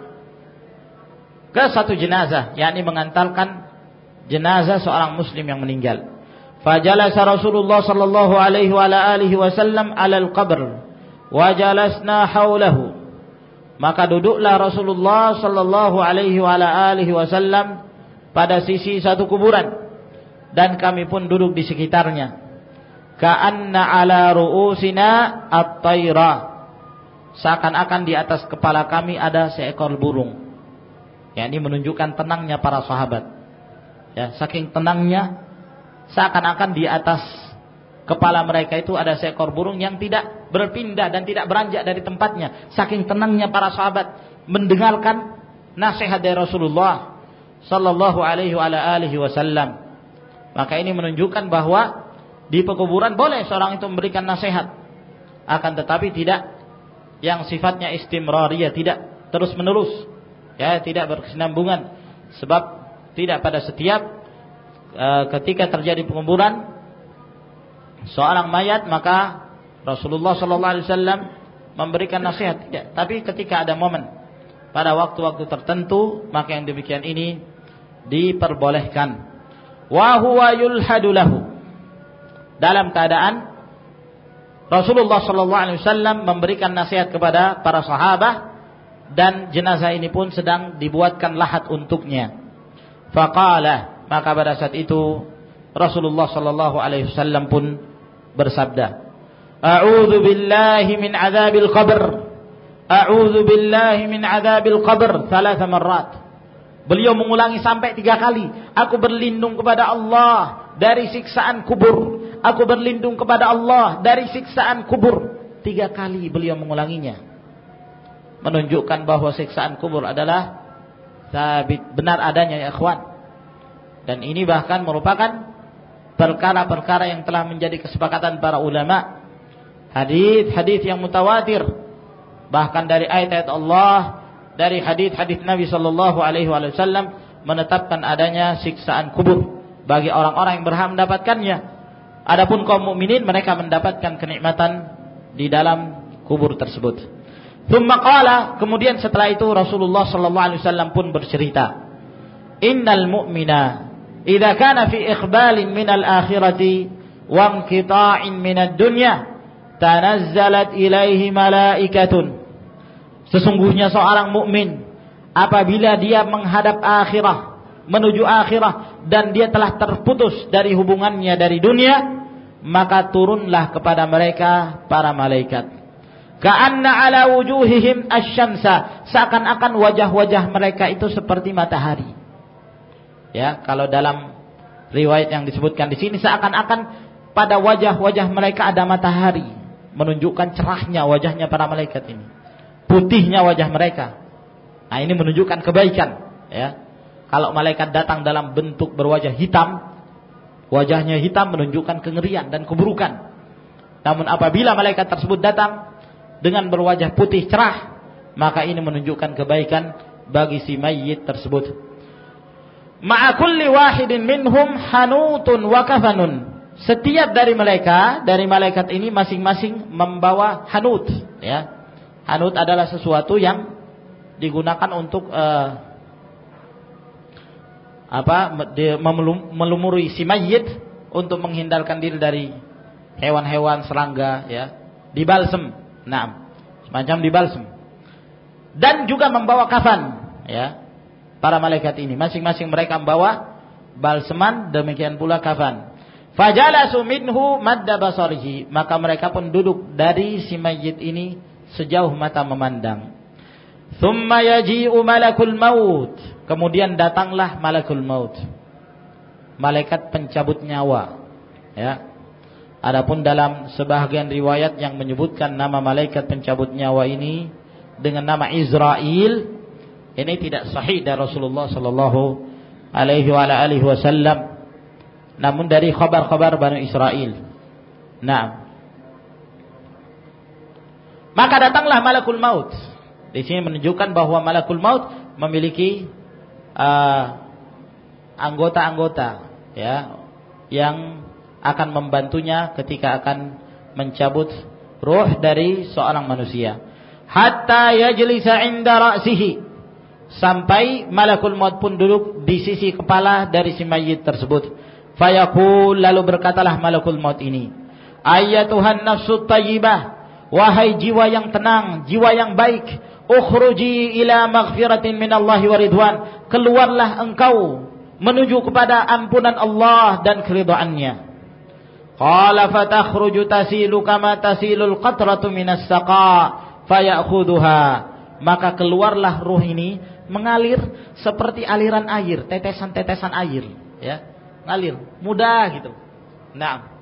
ke satu jenazah, yakni mengantarkan jenazah seorang muslim yang meninggal. Fajalasa Rasulullah sallallahu alaihi wa alihi wasallam 'alal qabr wa jalasna haulahu. Maka duduklah Rasulullah sallallahu alaihi wa alihi wasallam pada sisi satu kuburan dan kami pun duduk di sekitarnya. Ka'anna 'ala ru'usina at-tayra. Seakan-akan di atas kepala kami ada seekor burung. Ya, ini menunjukkan tenangnya para sahabat. Ya, saking tenangnya seakan-akan di atas kepala mereka itu ada seekor burung yang tidak berpindah dan tidak beranjak dari tempatnya. Saking tenangnya para sahabat mendengarkan nasihat dari Rasulullah sallallahu alaihi wa alihi wasallam. Maka ini menunjukkan bahwa di pekuburan boleh seorang itu memberikan nasihat, akan tetapi tidak yang sifatnya istimrariyah, tidak terus-menerus. Ya, tidak berkesinambungan, sebab tidak pada setiap e, ketika terjadi penguburan seorang mayat maka Rasulullah sallallahu alaihi wasallam memberikan nasihat, tidak. Tapi ketika ada momen pada waktu-waktu tertentu, maka yang demikian ini diperbolehkan. Wa huwa yulhadu lahu, dalam keadaan Rasulullah sallallahu alaihi wasallam memberikan nasihat kepada para sahabat dan jenazah ini pun sedang dibuatkan lahat untuknya. Faqala, maka pada saat itu Rasulullah sallallahu alaihi wasallam pun bersabda, a'udzu billahi min adzabil qabr, a'udzu billahi min adzabil qabr thalatha marrat. Beliau mengulangi sampai tiga kali, aku berlindung kepada Allah dari siksaan kubur, aku berlindung kepada Allah dari siksaan kubur. Tiga kali beliau mengulanginya, menunjukkan bahwa siksaan kubur adalah sabit, benar adanya ya ikhwan. Dan ini bahkan merupakan perkara-perkara yang telah menjadi kesepakatan para ulama. Hadis-hadis yang mutawatir, bahkan dari ayat-ayat Allah, dari hadis-hadis Nabi sallallahu alaihi wasallam menetapkan adanya siksaan kubur bagi orang-orang yang berhak mendapatkannya. Adapun kaum mukminin, mereka mendapatkan kenikmatan di dalam kubur tersebut. Thumma qala, kemudian setelah itu Rasulullah sallallahu alaihi wasallam pun bercerita, innal mu'mina idza kana fi iqbalin minal akhirati wa inqita'in minad dunya tanazzalat ilaihi malaikatun. Sesungguhnya seorang mukmin apabila dia menghadap akhirah, menuju akhirah, dan dia telah terputus dari hubungannya dari dunia, maka turunlah kepada mereka para malaikat. Ka'anna ala wujuhihim asy-syamsa, seakan-akan wajah-wajah mereka itu seperti matahari. Ya, kalau dalam riwayat yang disebutkan di sini, seakan-akan pada wajah-wajah mereka ada matahari, menunjukkan cerahnya wajahnya para malaikat ini, putihnya wajah mereka. Nah, ini menunjukkan kebaikan. Ya, kalau malaikat datang dalam bentuk berwajah hitam, wajahnya hitam menunjukkan kengerian dan keburukan. Namun apabila malaikat tersebut datang dengan berwajah putih cerah, maka ini menunjukkan kebaikan bagi si mayit tersebut. Ma'a kulli wahidin minhum hanutun wa kafanun. Setiap dari mereka, dari malaikat ini masing-masing membawa hanut, ya. Hanut adalah sesuatu yang digunakan untuk uh, apa? melumuri si mayit untuk menghindarkan diri dari hewan-hewan serangga, ya. Dibalsem. Nah, semacam dibalsem. Dan juga membawa kafan, ya. Para malaikat ini masing-masing mereka membawa balseman, demikian pula kafan. Fajalasu minhu madda basarihi, maka mereka pun duduk dari si mayit ini sejauh mata memandang. Thumma yaji'u malakul maut, kemudian datanglah malakul maut, malaikat pencabut nyawa, ya. Adapun dalam sebahagian riwayat yang menyebutkan nama malaikat pencabut nyawa ini dengan nama Israil, ini tidak sahih dari Rasulullah sallallahu alaihi wa ala alihi wasallam, namun dari khabar-khabar Bani Israel. Nah, maka datanglah malakul maut. Di sini menunjukkan bahwa malakul maut memiliki uh, anggota-anggota, ya, yang akan membantunya ketika akan mencabut ruh dari seorang manusia. Hatta yajlisa 'inda ra'sihi, sampai malakul maut pun duduk di sisi kepala dari si mayit tersebut. Fayaqul, lalu berkatalah malakul maut ini, ayyatuhan nafsut thayyibah, wahai jiwa yang tenang, jiwa yang baik, ukhruji ila maghfiratin minallahi wa ridwan, keluarlah engkau menuju kepada ampunan Allah dan keridhaannya. Qala fatakhruju tasilu kama tasilul qatratu minas saqa fayakhudhuha, maka keluarlah ruh ini mengalir seperti aliran air, tetesan-tetesan air, ya, ngalir mudah gitu. Nah,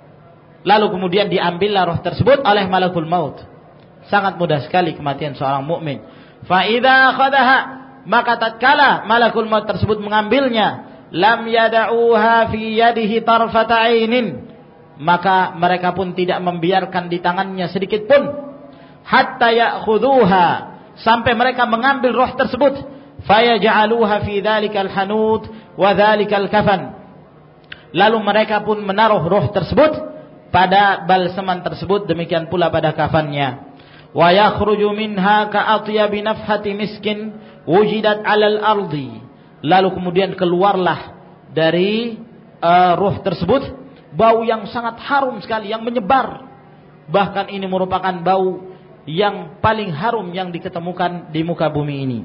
lalu kemudian diambillah roh tersebut oleh malakul maut. Sangat mudah sekali kematian seorang mukmin. Fa idza akhadha, maka tatkala malakul maut tersebut mengambilnya, lam yada'uha fi yadihi tarfata 'ainin, maka mereka pun tidak membiarkan di tangannya sedikit pun, hatta ya'khudhuha, sampai mereka mengambil roh tersebut, fayaj'aluha fi dzalikal hanut wa dzalikal kafan, lalu mereka pun menaruh roh tersebut pada balseman tersebut, demikian pula pada kafannya. Wa yakhruju minha ka'atyabi nafhati miskin wujidat 'alal ardi, lalu kemudian keluarlah dari uh, ruh tersebut bau yang sangat harum sekali, yang menyebar. Bahkan ini merupakan bau yang paling harum yang diketemukan di muka bumi ini.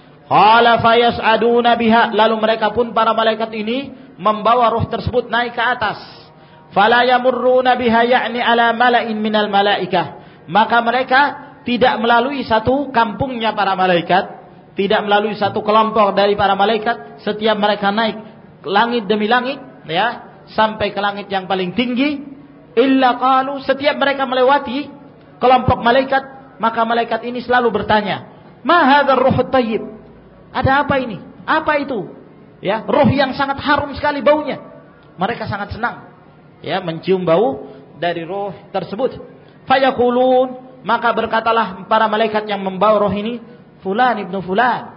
Qala fayas'aduna biha, lalu mereka pun para malaikat ini membawa ruh tersebut naik ke atas. Fala yamurruna biha ya'ni ala mala'in minal malaikah, maka mereka tidak melalui satu kampungnya para malaikat, tidak melalui satu kelompok dari para malaikat. Setiap mereka naik langit demi langit, ya, sampai ke langit yang paling tinggi, illa qalu, setiap mereka melewati kelompok malaikat, maka malaikat ini selalu bertanya, ma hadzal ruhut thayyib, ada apa ini? Apa itu? Ya, ruh yang sangat harum sekali baunya. Mereka sangat senang, ya, mencium bau dari ruh tersebut. Fayaqulun, maka berkatalah para malaikat yang membawa roh ini, fulan ibnu fulan,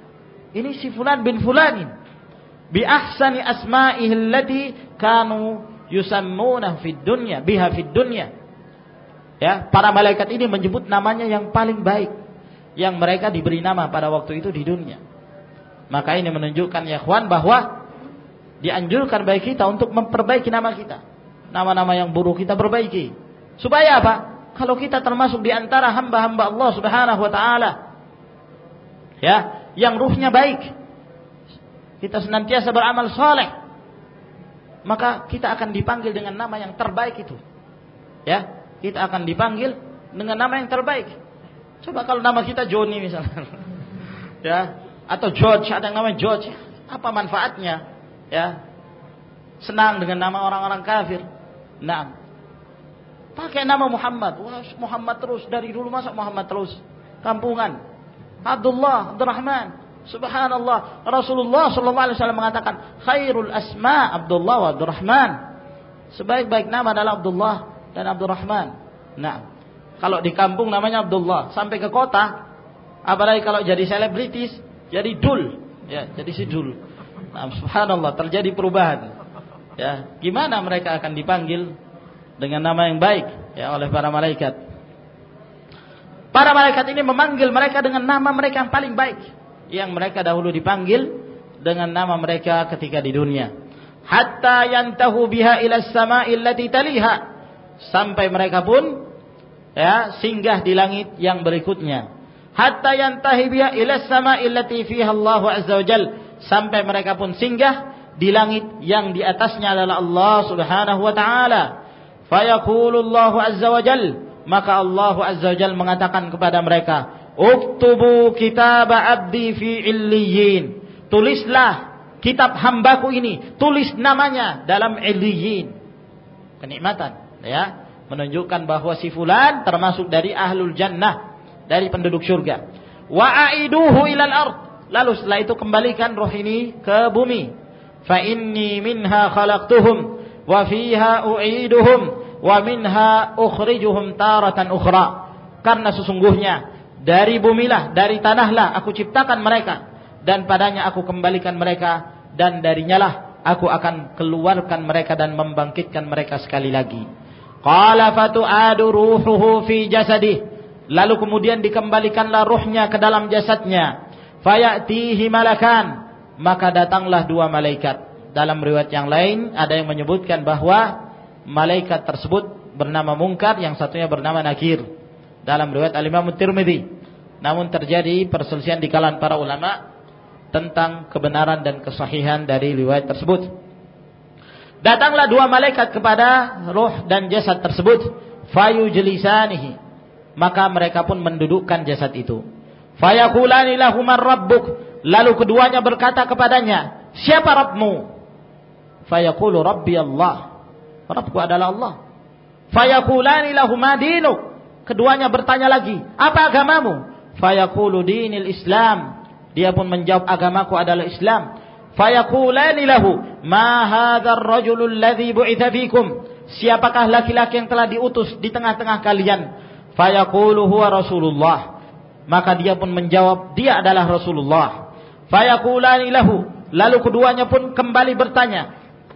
ini si fulan bin fulanin, bi ahsani asma'ihi allati kanu yusammuna fid dunya biha fid dunya. Ya, para malaikat ini menyebut namanya yang paling baik yang mereka diberi nama pada waktu itu di dunia. Maka ini menunjukkan, ya ikhwan, bahwa dianjurkan bagi kita untuk memperbaiki nama kita. Nama-nama yang buruk kita perbaiki. Supaya apa? Kalau kita termasuk di antara hamba-hamba Allah Subhanahu wa taala, ya, yang ruhnya baik, kita senantiasa beramal saleh, maka kita akan dipanggil dengan nama yang terbaik itu. Ya, kita akan dipanggil dengan nama yang terbaik. Coba kalau nama kita Johnny misalnya, ya, atau George, ada yang namanya George, apa manfaatnya? Ya, senang dengan nama orang-orang kafir. Nah, pakai nama Muhammad. Wah, Muhammad terus dari dulu, masa Muhammad terus? Kampungan. Abdullah, Abdurrahman. Subhanallah, Rasulullah sallallahu alaihi wasallam mengatakan, khairul asma Abdullah wa Abdurrahman. Sebaik-baik nama adalah Abdullah dan Abdurrahman. Nah, kalau di kampung namanya Abdullah, sampai ke kota, apalagi kalau jadi selebritis, jadi Dul, ya, jadi si Dul. Nah, subhanallah, terjadi perubahan. Ya, gimana mereka akan dipanggil dengan nama yang baik, ya, oleh para malaikat. Para malaikat ini memanggil mereka dengan nama mereka yang paling baik, yang mereka dahulu dipanggil dengan nama mereka ketika di dunia. Hatta yantahu biha ila as-sama'i allati taliha, sampai mereka pun, ya, singgah di langit yang berikutnya. Hatta yantahi biha ila as-sama'i allati fiha Allah azza wa jalla, sampai mereka pun singgah di langit yang di atasnya adalah Allah Subhanahu wa taala. Fa yaqulu Allah azza wa jalla, maka Allah azza wa jalla mengatakan kepada mereka, uktubu kitab abdi fi illiyin, tulislah kitab hambaku ini, tulis namanya dalam illiyin. Kenikmatan, ya, menunjukkan bahwa si fulan termasuk dari ahlul jannah, dari penduduk surga. Wa aiduhu ilal ard, Lalu setelah itu kembalikan ruh ini ke bumi. Fa inni minha khalaqtuhum wa fiha u'iduhum wa minha ukhrijuhum taratan ukhra. Karena sesungguhnya dari bumilah, dari tanahlah aku ciptakan mereka, dan padanya aku kembalikan mereka, dan darinya lah aku akan keluarkan mereka dan membangkitkan mereka sekali lagi. Qala fatu'adu ruhuhu fi jasadih. Lalu kemudian dikembalikanlah ruhnya ke dalam jasadnya. Fayatihi malakan, maka datanglah dua malaikat. Dalam riwayat yang lain ada yang menyebutkan bahwa malaikat tersebut bernama Munkar, yang satunya bernama Nakir. Dalam riwayat Al-Imam Tirmidzi. Namun terjadi perselisihan di kalangan para ulama tentang kebenaran dan kesahihan dari riwayat tersebut. Datanglah dua malaikat kepada ruh dan jasad tersebut. Fayujlisanihi, maka mereka pun mendudukkan jasad itu. Fayaqulani lahum rabbuk, lalu keduanya berkata kepadanya, siapa Rabbmu? Fayaqulu Rabbi Allah, Rabbku adalah Allah. Fayaqulani lahum dinuk, keduanya bertanya lagi, apa agamamu? Fayaqulu dinil Islam, dia pun menjawab agamaku adalah Islam. Fayaqulani lahu ma hadzal rajulul ladzi bu'itsa fikum, siapakah laki-laki yang telah diutus di tengah-tengah kalian? Fayaqulu huwa Rasulullah, maka dia pun menjawab dia adalah Rasulullah. Fayaqulani lahu, lalu keduanya pun kembali bertanya,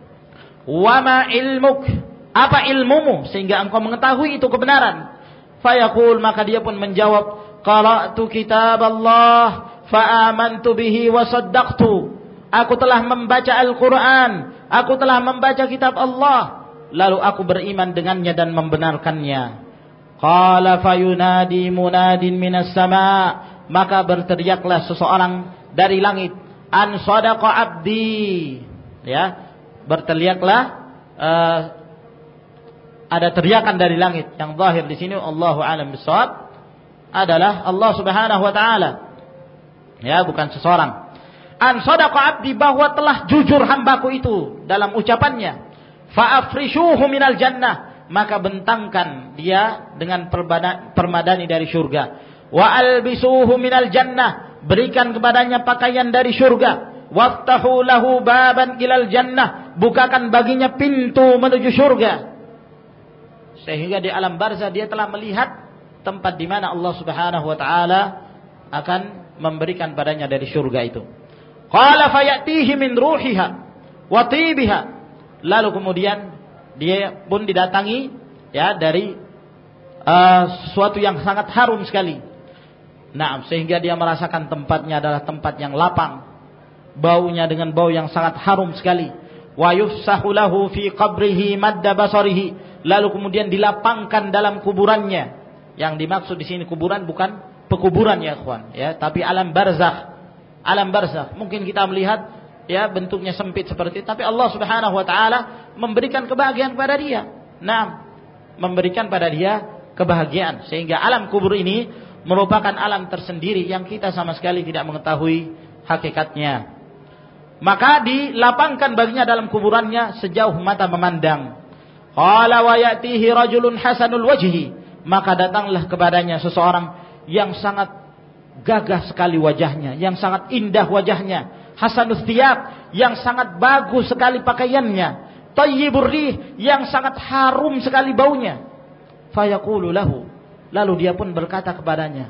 wa ma ilmuk, apa ilmumu sehingga engkau mengetahui itu kebenaran? Fayaqul, maka dia pun menjawab, qara'tu kitab Allah fa amantu bihi wa saddaqtu, aku telah membaca Al-Quran, aku telah membaca kitab Allah, lalu aku beriman dengannya dan membenarkannya. Qala fayunadi munadin minas sama, maka berteriaklah seseorang dari langit, an sadaqa abdi, ya, berteriaklah uh, ada teriakan dari langit. Yang zahir di sini Allahu a'lam bissawab adalah Allah Subhanahu wa taala, ya, bukan seseorang. An sadaqa abdi, bahwa telah jujur hambaku itu dalam ucapannya. Fa afrishuhu minal jannah, maka bentangkan dia dengan permadani dari surga. Wa albisuhu minal jannah, berikan kepadanya pakaian dari surga. Waftahu lahu baban ilal jannah, bukakan baginya pintu menuju surga. Sehingga di alam barzah dia telah melihat tempat di mana Allah Subhanahu wa taala akan memberikan padanya dari surga itu. Qala fayatihi min ruhiha wa tibiha, lalu kemudian dia pun didatangi, ya, dari uh, sesuatu yang sangat harum sekali. Nah, sehingga dia merasakan tempatnya adalah tempat yang lapang, baunya dengan bau yang sangat harum sekali. Wa yufsahu lahu fi qabrihi madda basarihi, lalu kemudian dilapangkan dalam kuburannya. Yang dimaksud di sini kuburan bukan pekuburan, ya ikhwan, ya, tapi alam barzakh. Alam barzakh mungkin kita melihat, ya, bentuknya sempit seperti itu, tapi Allah Subhanahu wa taala memberikan kebahagiaan kepada dia. Nah, memberikan pada dia kebahagiaan, sehingga alam kubur ini merupakan alam tersendiri yang kita sama sekali tidak mengetahui hakikatnya. Maka dilapangkan baginya dalam kuburannya sejauh mata memandang. Qala wa ya'tihi rajulun hasanul wajhi, maka datanglah kepadanya seseorang yang sangat gagah sekali wajahnya, yang sangat indah wajahnya, hasanul thiyab, yang sangat bagus sekali pakaiannya, tayyibur rih, yang sangat harum sekali baunya. Fayaqulu lahu, lalu dia pun berkata kepadanya,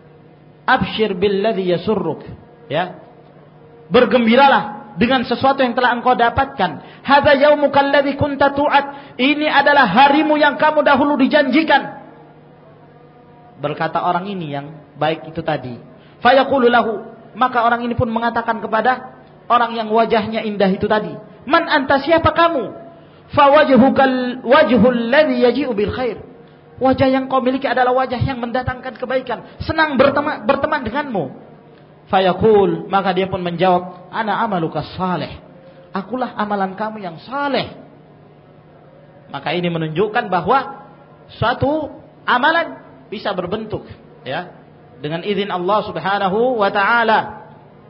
abshir billadhi yasurruk, ya, bergembiralah dengan sesuatu yang telah engkau dapatkan. Hadza yaumukal ladzi kunta tu'ad, ini adalah harimu yang kamu dahulu dijanjikan. Berkata orang ini yang baik itu tadi. Fayaqulu lahu, maka orang ini pun mengatakan kepada orang yang wajahnya indah itu tadi, man anta, siapa kamu? Fawajhukal wajhul ladzi yaji'u bil khair, wajah yang kau miliki adalah wajah yang mendatangkan kebaikan, senang berteman, berteman denganmu. Fayaqul, maka dia pun menjawab, ana amaluka salih, akulah amalan kamu yang saleh. Maka ini menunjukkan bahwa suatu amalan bisa berbentuk, ya, dengan izin Allah Subhanahu wa taala.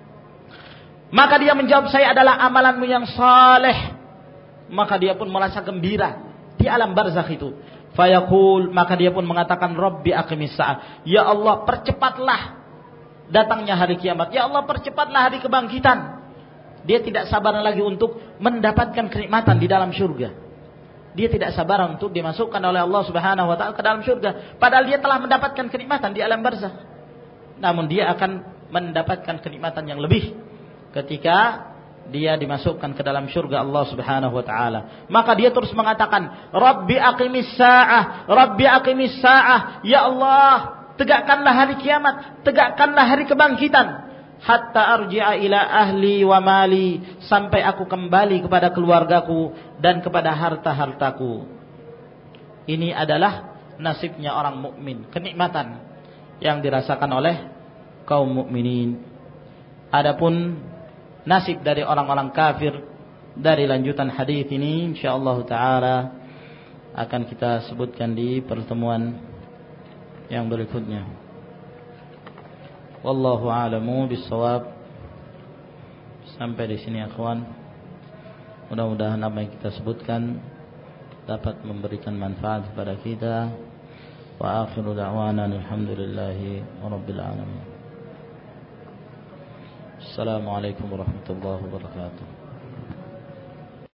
Maka dia menjawab, saya adalah amalanmu yang saleh. Maka dia pun merasa gembira di alam barzakh itu. Fayaqul, maka dia pun mengatakan, Rabbi aqimis sa'ah, ya Allah, percepatlah datangnya hari kiamat. Ya Allah, percepatlah hari kebangkitan. Dia tidak sabar lagi untuk mendapatkan kenikmatan di dalam surga. Dia tidak sabar untuk dimasukkan oleh Allah Subhanahu wa taala ke dalam surga, padahal dia telah mendapatkan kenikmatan di alam barzakh. Namun dia akan mendapatkan kenikmatan yang lebih ketika dia dimasukkan ke dalam surga Allah Subhanahu wa taala. Maka dia terus mengatakan, "Rabbi aqimis saa'ah, Rabbi aqimis saa'ah." Ya Allah, tegakkanlah hari kiamat, tegakkanlah hari kebangkitan. Hatta arji'a ila ahli wa mali, sampai aku kembali kepada keluargaku dan kepada harta-hartaku. Ini adalah nasibnya orang mukmin, kenikmatan yang dirasakan oleh kaum mukminin. Adapun nasib dari orang-orang kafir, dari lanjutan hadis ini insyaallah taala akan kita sebutkan di pertemuan yang berikutnya. Wallahu a'lamu bissawab. Sampai di sini akhwan. Mudah-mudahan apa yang kita sebutkan dapat memberikan manfaat kepada kita. Wa akhiru da'wana alhamdulillahi rabbil alamin. Assalamualaikum warahmatullahi wabarakatuh.